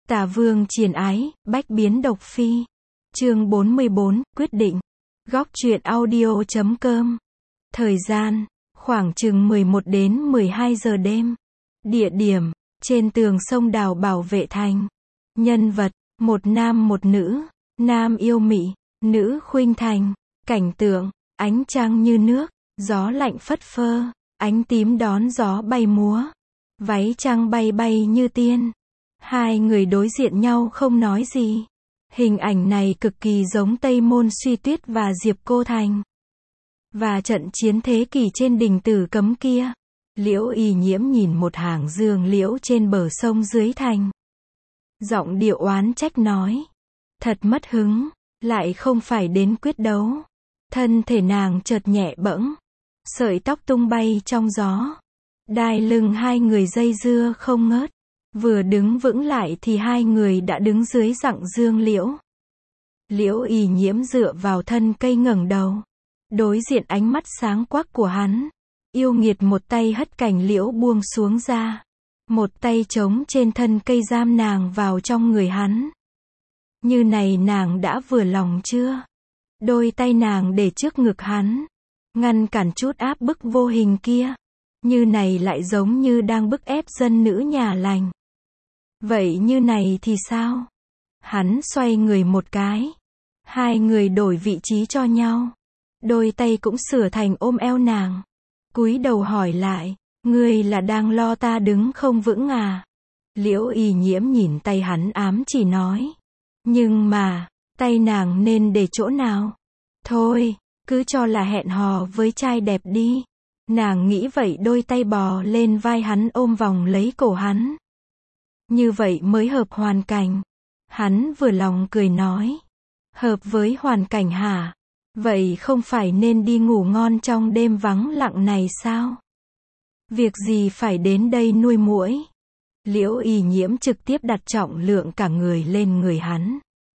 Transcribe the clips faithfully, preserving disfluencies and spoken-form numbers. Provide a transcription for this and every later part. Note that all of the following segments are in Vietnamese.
Tà vương triền ái, bách biến độc phi. Chương bốn mươi bốn, quyết định. Góc truyện audio chấm com. Thời gian, khoảng chừng mười một đến mười hai giờ đêm. Địa điểm, trên tường sông đào bảo vệ thành. Nhân vật, một nam một nữ. Nam yêu mị, nữ khuynh thành. Cảnh tượng, ánh trăng như nước, gió lạnh phất phơ, ánh tím đón gió bay múa. Váy trăng bay bay như tiên. Hai người đối diện nhau không nói gì. Hình ảnh này cực kỳ giống Tây Môn Suy Tuyết và Diệp Cô Thành. Và trận chiến thế kỷ trên đỉnh Tử Cấm kia. Liễu Y Nhiễm nhìn một hàng dương liễu trên bờ sông dưới thành. Giọng điệu oán trách nói. Thật mất hứng, lại không phải đến quyết đấu. Thân thể nàng chợt nhẹ bẫng. Sợi tóc tung bay trong gió. Đai lưng hai người dây dưa không ngớt. Vừa đứng vững lại thì hai người đã đứng dưới rặng dương liễu. Liễu Y Nhiễm dựa vào thân cây ngẩng đầu. Đối diện ánh mắt sáng quắc của hắn. Yêu nghiệt một tay hất cành liễu buông xuống ra. Một tay trống trên thân cây giam nàng vào trong người hắn. Như này nàng đã vừa lòng chưa? Đôi tay nàng để trước ngực hắn. Ngăn cản chút áp bức vô hình kia. Như này lại giống như đang bức ép dân nữ nhà lành. Vậy như này thì sao? Hắn xoay người một cái. Hai người đổi vị trí cho nhau. Đôi tay cũng sửa thành ôm eo nàng. Cúi đầu hỏi lại. Ngươi là đang lo ta đứng không vững à? Liễu Y Nhiễm nhìn tay hắn ám chỉ nói. Nhưng mà, tay nàng nên để chỗ nào? Thôi, cứ cho là hẹn hò với trai đẹp đi. Nàng nghĩ vậy đôi tay bò lên vai hắn ôm vòng lấy cổ hắn. Như vậy mới hợp hoàn cảnh. Hắn vừa lòng cười nói. Hợp với hoàn cảnh hả? Vậy không phải nên đi ngủ ngon trong đêm vắng lặng này sao? Việc gì phải đến đây nuôi muỗi? Liễu Y Nhiễm trực tiếp đặt trọng lượng cả người lên người hắn.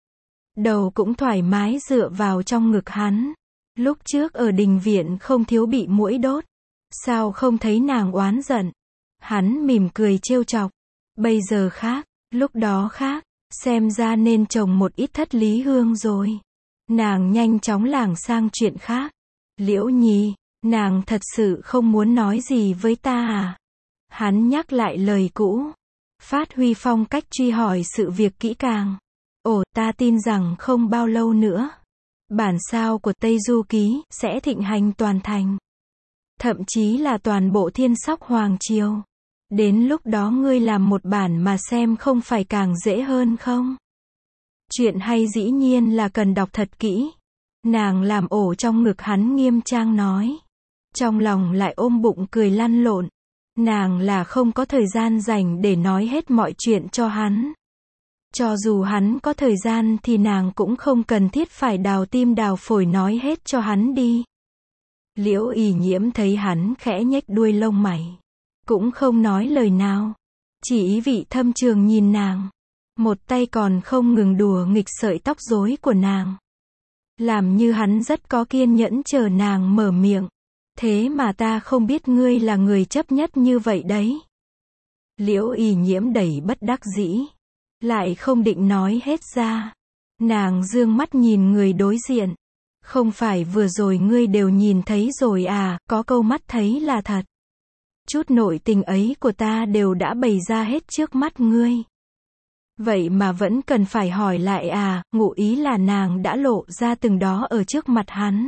Đầu cũng thoải mái dựa vào trong ngực hắn. Lúc trước ở đình viện không thiếu bị muỗi đốt. Sao không thấy nàng oán giận? Hắn mỉm cười trêu chọc. Bây giờ khác, lúc đó khác, xem ra nên trồng một ít thất lý hương rồi. Nàng nhanh chóng lảng sang chuyện khác. Liễu Nhi, nàng thật sự không muốn nói gì với ta à? Hắn nhắc lại lời cũ. Phát huy phong cách truy hỏi sự việc kỹ càng. Ồ, ta tin rằng không bao lâu nữa. Bản sao của Tây Du Ký sẽ thịnh hành toàn thành. Thậm chí là toàn bộ Thiên Sóc Hoàng Triều. Đến lúc đó ngươi làm một bản mà xem không phải càng dễ hơn không? Chuyện hay dĩ nhiên là cần đọc thật kỹ. Nàng làm ổ trong ngực hắn nghiêm trang nói. Trong lòng lại ôm bụng cười lăn lộn. Nàng là không có thời gian dành để nói hết mọi chuyện cho hắn. Cho dù hắn có thời gian thì nàng cũng không cần thiết phải đào tim đào phổi nói hết cho hắn đi. Liễu Y Nhiễm thấy hắn khẽ nhếch đuôi lông mày. Cũng không nói lời nào. Chỉ ý vị thâm trường nhìn nàng. Một tay còn không ngừng đùa nghịch sợi tóc rối của nàng. Làm như hắn rất có kiên nhẫn chờ nàng mở miệng. Thế mà ta không biết ngươi là người chấp nhất như vậy đấy. Liễu Y Nhiễm đầy bất đắc dĩ. Lại không định nói hết ra. Nàng dương mắt nhìn người đối diện. Không phải vừa rồi ngươi đều nhìn thấy rồi à, có câu mắt thấy là thật. Chút nội tình ấy của ta đều đã bày ra hết trước mắt ngươi. Vậy mà vẫn cần phải hỏi lại à, ngụ ý là nàng đã lộ ra từng đó ở trước mặt hắn.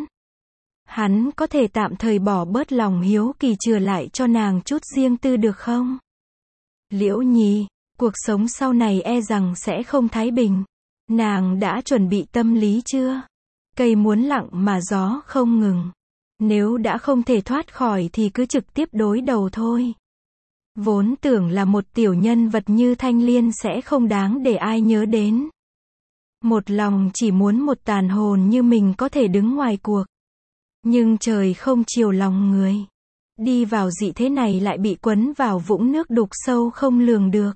Hắn có thể tạm thời bỏ bớt lòng hiếu kỳ chừa lại cho nàng chút riêng tư được không? Liễu Nhi, cuộc sống sau này e rằng sẽ không thái bình. Nàng đã chuẩn bị tâm lý chưa? Cây muốn lặng mà gió không ngừng. Nếu đã không thể thoát khỏi thì cứ trực tiếp đối đầu thôi. Vốn tưởng là một tiểu nhân vật như Thanh Liên sẽ không đáng để ai nhớ đến. Một lòng chỉ muốn một tàn hồn như mình có thể đứng ngoài cuộc. Nhưng trời không chiều lòng người. Đi vào dị thế này lại bị quấn vào vũng nước đục sâu không lường được.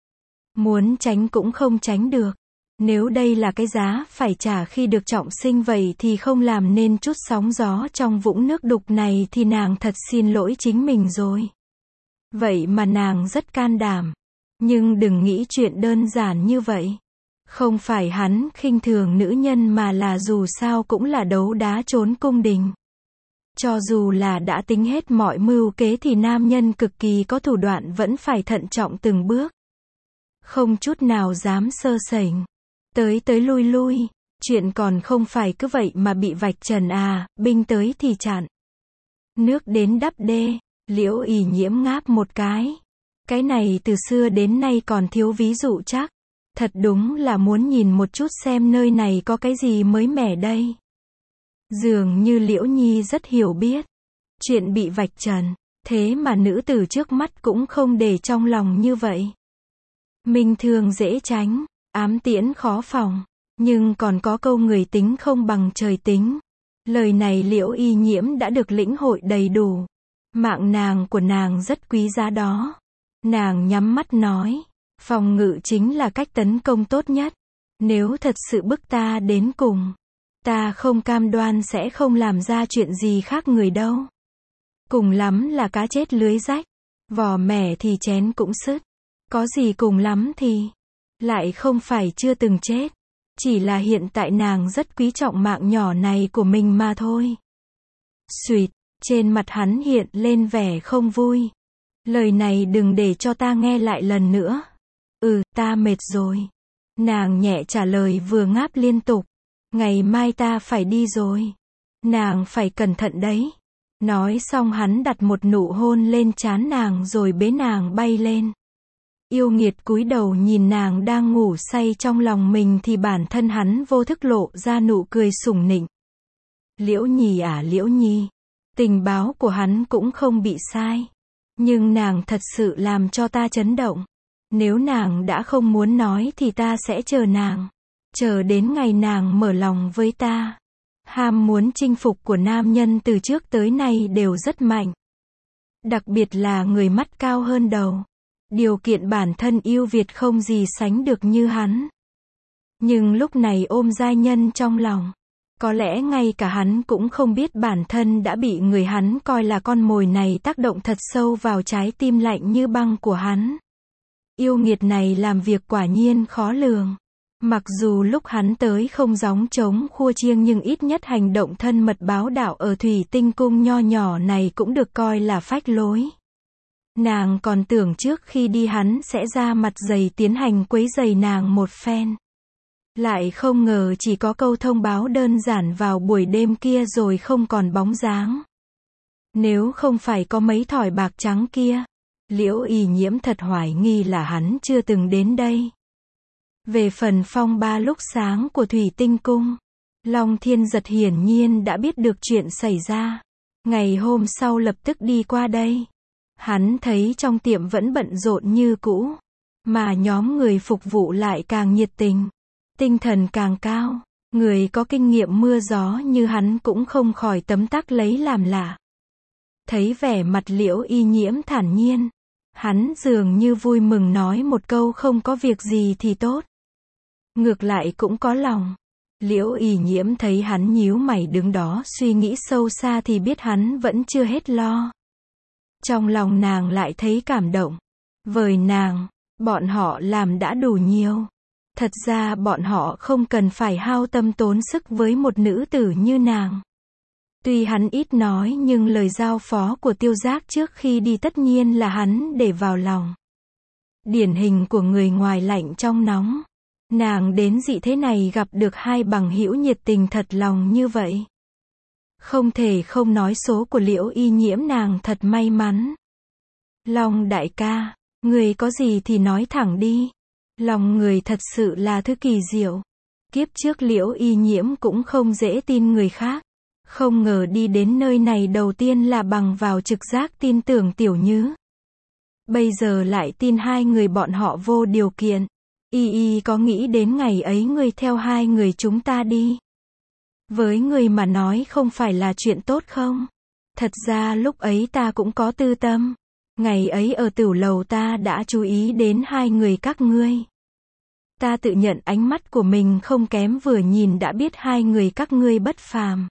Muốn tránh cũng không tránh được. Nếu đây là cái giá phải trả khi được trọng sinh vậy thì không làm nên chút sóng gió trong vũng nước đục này thì nàng thật xin lỗi chính mình rồi. Vậy mà nàng rất can đảm. Nhưng đừng nghĩ chuyện đơn giản như vậy. Không phải hắn khinh thường nữ nhân mà là dù sao cũng là đấu đá trốn cung đình. Cho dù là đã tính hết mọi mưu kế thì nam nhân cực kỳ có thủ đoạn vẫn phải thận trọng từng bước. Không chút nào dám sơ sẩy. Tới tới lui lui, chuyện còn không phải cứ vậy mà bị vạch trần à, binh tới thì chặn. Nước đến đắp đê, Liễu Ỷ Nhiễm ngáp một cái. Cái này từ xưa đến nay còn thiếu ví dụ chắc. Thật đúng là muốn nhìn một chút xem nơi này có cái gì mới mẻ đây. Dường như Liễu Nhi rất hiểu biết. Chuyện bị vạch trần, thế mà nữ tử trước mắt cũng không để trong lòng như vậy. Minh thương dễ tránh, ám tiễn khó phòng. Nhưng còn có câu người tính không bằng trời tính. Lời này Liễu Y Nhiễm đã được lĩnh hội đầy đủ. Mạng nàng của nàng rất quý giá đó. Nàng nhắm mắt nói. Phòng ngự chính là cách tấn công tốt nhất. Nếu thật sự bức ta đến cùng, ta không cam đoan sẽ không làm ra chuyện gì khác người đâu. Cùng lắm là cá chết lưới rách. Vò mẻ thì chén cũng sứt. Có gì cùng lắm thì. Lại không phải chưa từng chết. Chỉ là hiện tại nàng rất quý trọng mạng nhỏ này của mình mà thôi. Xuyệt, trên mặt hắn hiện lên vẻ không vui. Lời này đừng để cho ta nghe lại lần nữa. Ừ, ta mệt rồi. Nàng nhẹ trả lời vừa ngáp liên tục. Ngày mai ta phải đi rồi. Nàng phải cẩn thận đấy. Nói xong hắn đặt một nụ hôn lên trán nàng rồi bế nàng bay lên. Yêu nghiệt cúi đầu nhìn nàng đang ngủ say trong lòng mình thì bản thân hắn vô thức lộ ra nụ cười sủng nịnh. Liễu Nhi à Liễu Nhi. Tình báo của hắn cũng không bị sai. Nhưng nàng thật sự làm cho ta chấn động. Nếu nàng đã không muốn nói thì ta sẽ chờ nàng. Chờ đến ngày nàng mở lòng với ta. Ham muốn chinh phục của nam nhân từ trước tới nay đều rất mạnh. Đặc biệt là người mắt cao hơn đầu. Điều kiện bản thân yêu Việt không gì sánh được như hắn. Nhưng lúc này ôm giai nhân trong lòng. Có lẽ ngay cả hắn cũng không biết bản thân đã bị người hắn coi là con mồi này tác động thật sâu vào trái tim lạnh như băng của hắn. Yêu nghiệt này làm việc quả nhiên khó lường. Mặc dù lúc hắn tới không gióng trống khua chiêng nhưng ít nhất hành động thân mật báo đạo ở Thủy Tinh Cung nho nhỏ này cũng được coi là phách lối. Nàng còn tưởng trước khi đi hắn sẽ ra mặt dày tiến hành quấy rầy nàng một phen. Lại không ngờ chỉ có câu thông báo đơn giản vào buổi đêm kia rồi không còn bóng dáng. Nếu không phải có mấy thỏi bạc trắng kia, Liễu Y Nhiễm thật hoài nghi là hắn chưa từng đến đây. Về phần phong ba lúc sáng của Thủy Tinh Cung, Long Thiên Giật hiển nhiên đã biết được chuyện xảy ra. Ngày hôm sau lập tức đi qua đây. Hắn thấy trong tiệm vẫn bận rộn như cũ, mà nhóm người phục vụ lại càng nhiệt tình, tinh thần càng cao. Người có kinh nghiệm mưa gió như hắn cũng không khỏi tấm tắc lấy làm lạ. Thấy vẻ mặt Liễu Y Nhiễm thản nhiên, hắn dường như vui mừng nói một câu không có việc gì thì tốt. Ngược lại cũng có lòng. Liễu Y Nhiễm thấy hắn nhíu mày đứng đó suy nghĩ sâu xa thì biết hắn vẫn chưa hết lo. Trong lòng nàng lại thấy cảm động. Với nàng, bọn họ làm đã đủ nhiều. Thật ra bọn họ không cần phải hao tâm tốn sức với một nữ tử như nàng. Tuy hắn ít nói nhưng lời giao phó của Tiêu Giác trước khi đi tất nhiên là hắn để vào lòng. Điển hình của người ngoài lạnh trong nóng. Nàng đến dị thế này gặp được hai bằng hữu nhiệt tình thật lòng như vậy. Không thể không nói số của Liễu Y Nhiễm nàng thật may mắn. Long đại ca, người có gì thì nói thẳng đi. Lòng người thật sự là thứ kỳ diệu. Kiếp trước Liễu Y Nhiễm cũng không dễ tin người khác. Không ngờ đi đến nơi này đầu tiên là bằng vào trực giác tin tưởng Tiểu Nhứ. Bây giờ lại tin hai người bọn họ vô điều kiện. Y Y có nghĩ đến ngày ấy người theo hai người chúng ta đi? Với người mà nói không phải là chuyện tốt không? Thật ra lúc ấy ta cũng có tư tâm. Ngày ấy ở tửu lầu ta đã chú ý đến hai người các ngươi. Ta tự nhận ánh mắt của mình không kém vừa nhìn đã biết hai người các ngươi bất phàm.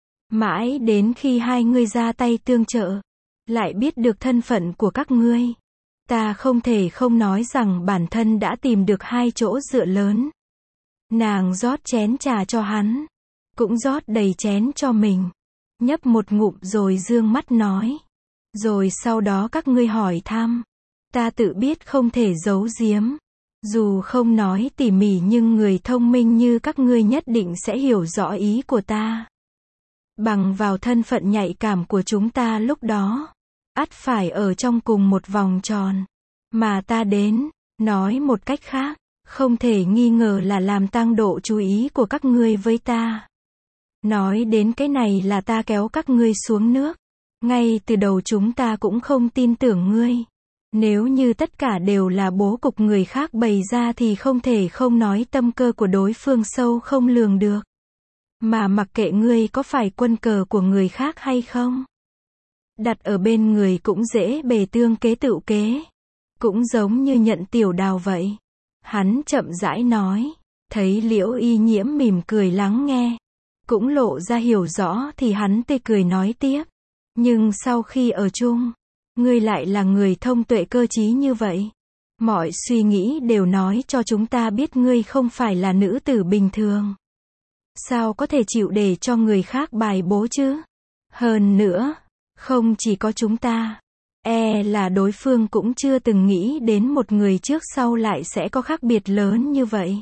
Mãi đến khi hai ngươi ra tay tương trợ, lại biết được thân phận của các ngươi. Ta không thể không nói rằng bản thân đã tìm được hai chỗ dựa lớn. Nàng rót chén trà cho hắn, cũng rót đầy chén cho mình. Nhấp một ngụm rồi dương mắt nói. Rồi sau đó các ngươi hỏi thăm. Ta tự biết không thể giấu giếm. Dù không nói tỉ mỉ nhưng người thông minh như các ngươi nhất định sẽ hiểu rõ ý của ta. Bằng vào thân phận nhạy cảm của chúng ta lúc đó, ắt phải ở trong cùng một vòng tròn mà ta đến, nói một cách khác, không thể nghi ngờ là làm tăng độ chú ý của các ngươi với ta. Nói đến cái này là ta kéo các ngươi xuống nước. Ngay từ đầu chúng ta cũng không tin tưởng ngươi. Nếu như tất cả đều là bố cục người khác bày ra thì không thể không nói tâm cơ của đối phương sâu không lường được. Mà mặc kệ ngươi có phải quân cờ của người khác hay không, đặt ở bên người cũng dễ bề tương kế tựu kế. Cũng giống như nhận Tiểu Đào vậy. Hắn chậm rãi nói. Thấy Liễu Y Nhiễm mỉm cười lắng nghe, cũng lộ ra hiểu rõ thì hắn tươi cười nói tiếp. Nhưng sau khi ở chung, ngươi lại là người thông tuệ cơ trí như vậy. Mọi suy nghĩ đều nói cho chúng ta biết ngươi không phải là nữ tử bình thường. Sao có thể chịu để cho người khác bài bố chứ? Hơn nữa, không chỉ có chúng ta, e là đối phương cũng chưa từng nghĩ đến một người trước sau lại sẽ có khác biệt lớn như vậy.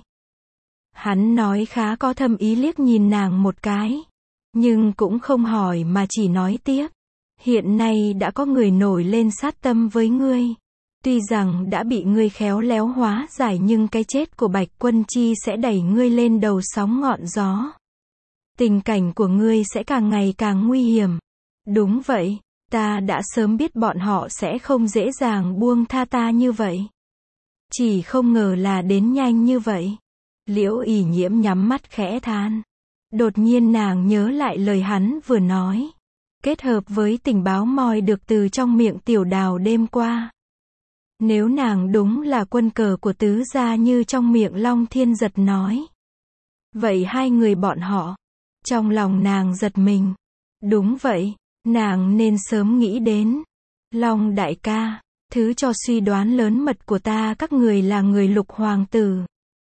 Hắn nói khá có thâm ý liếc nhìn nàng một cái, nhưng cũng không hỏi mà chỉ nói tiếp. Hiện nay đã có người nổi lên sát tâm với ngươi. Tuy rằng đã bị ngươi khéo léo hóa giải nhưng cái chết của Bạch Quân Chi sẽ đẩy ngươi lên đầu sóng ngọn gió. Tình cảnh của ngươi sẽ càng ngày càng nguy hiểm. Đúng vậy, ta đã sớm biết bọn họ sẽ không dễ dàng buông tha ta như vậy. Chỉ không ngờ là đến nhanh như vậy. Liễu Y Nhiễm nhắm mắt khẽ than. Đột nhiên nàng nhớ lại lời hắn vừa nói, kết hợp với tình báo moi được từ trong miệng Tiểu Đào đêm qua. Nếu nàng đúng là quân cờ của tứ gia như trong miệng Long Thiên Giật nói, vậy hai người bọn họ, trong lòng nàng giật mình. Đúng vậy, nàng nên sớm nghĩ đến. Long đại ca, thứ cho suy đoán lớn mật của ta các người là người Lục hoàng tử.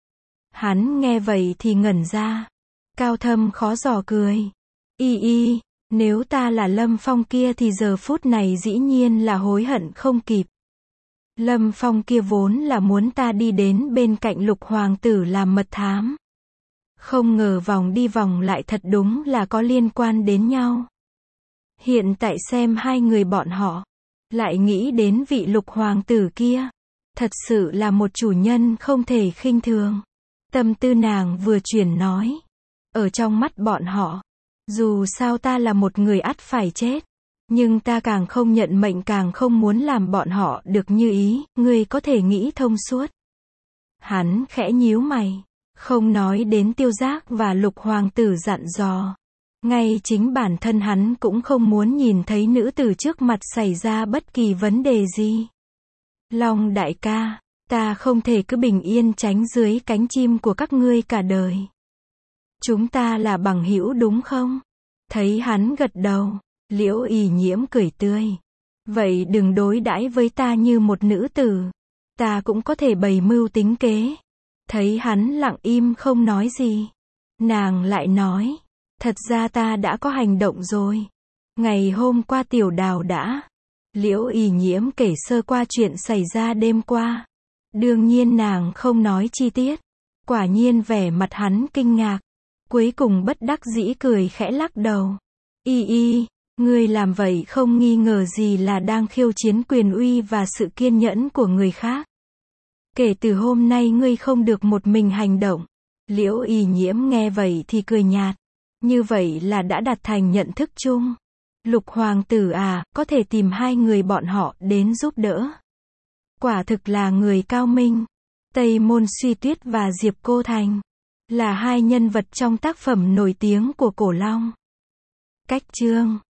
Hắn nghe vậy thì ngẩn ra, cao thâm khó dò cười. Y y, nếu ta là Lâm Phong kia thì giờ phút này dĩ nhiên là hối hận không kịp. Lâm Phong kia vốn là muốn ta đi đến bên cạnh Lục hoàng tử làm mật thám. Không ngờ vòng đi vòng lại thật đúng là có liên quan đến nhau. Hiện tại xem hai người bọn họ, lại nghĩ đến vị Lục hoàng tử kia. Thật sự là một chủ nhân không thể khinh thường. Tâm tư nàng vừa chuyển nói. Ở trong mắt bọn họ, dù sao ta là một người ắt phải chết. Nhưng ta càng không nhận mệnh càng không muốn làm bọn họ được như ý, ngươi có thể nghĩ thông suốt. Hắn khẽ nhíu mày, không nói đến Tiêu Giác và Lục hoàng tử dặn dò. Ngay chính bản thân hắn cũng không muốn nhìn thấy nữ tử trước mặt xảy ra bất kỳ vấn đề gì. Long đại ca, ta không thể cứ bình yên tránh dưới cánh chim của các ngươi cả đời. Chúng ta là bằng hữu đúng không? Thấy hắn gật đầu, Liễu Y Nhiễm cười tươi. Vậy đừng đối đãi với ta như một nữ tử. Ta cũng có thể bày mưu tính kế. Thấy hắn lặng im không nói gì, nàng lại nói. Thật ra ta đã có hành động rồi. Ngày hôm qua Tiểu Đào đã. Liễu Y Nhiễm kể sơ qua chuyện xảy ra đêm qua. Đương nhiên nàng không nói chi tiết. Quả nhiên vẻ mặt hắn kinh ngạc. Cuối cùng bất đắc dĩ cười khẽ lắc đầu. Y y, ngươi làm vậy không nghi ngờ gì là đang khiêu chiến quyền uy và sự kiên nhẫn của người khác. Kể từ hôm nay ngươi không được một mình hành động. Liễu Y Nhiễm nghe vậy thì cười nhạt. Như vậy là đã đạt thành nhận thức chung. Lục hoàng tử à, có thể tìm hai người bọn họ đến giúp đỡ. Quả thực là người cao minh. Tây Môn Suy Tuyết và Diệp Cô Thành là hai nhân vật trong tác phẩm nổi tiếng của Cổ Long. Cách chương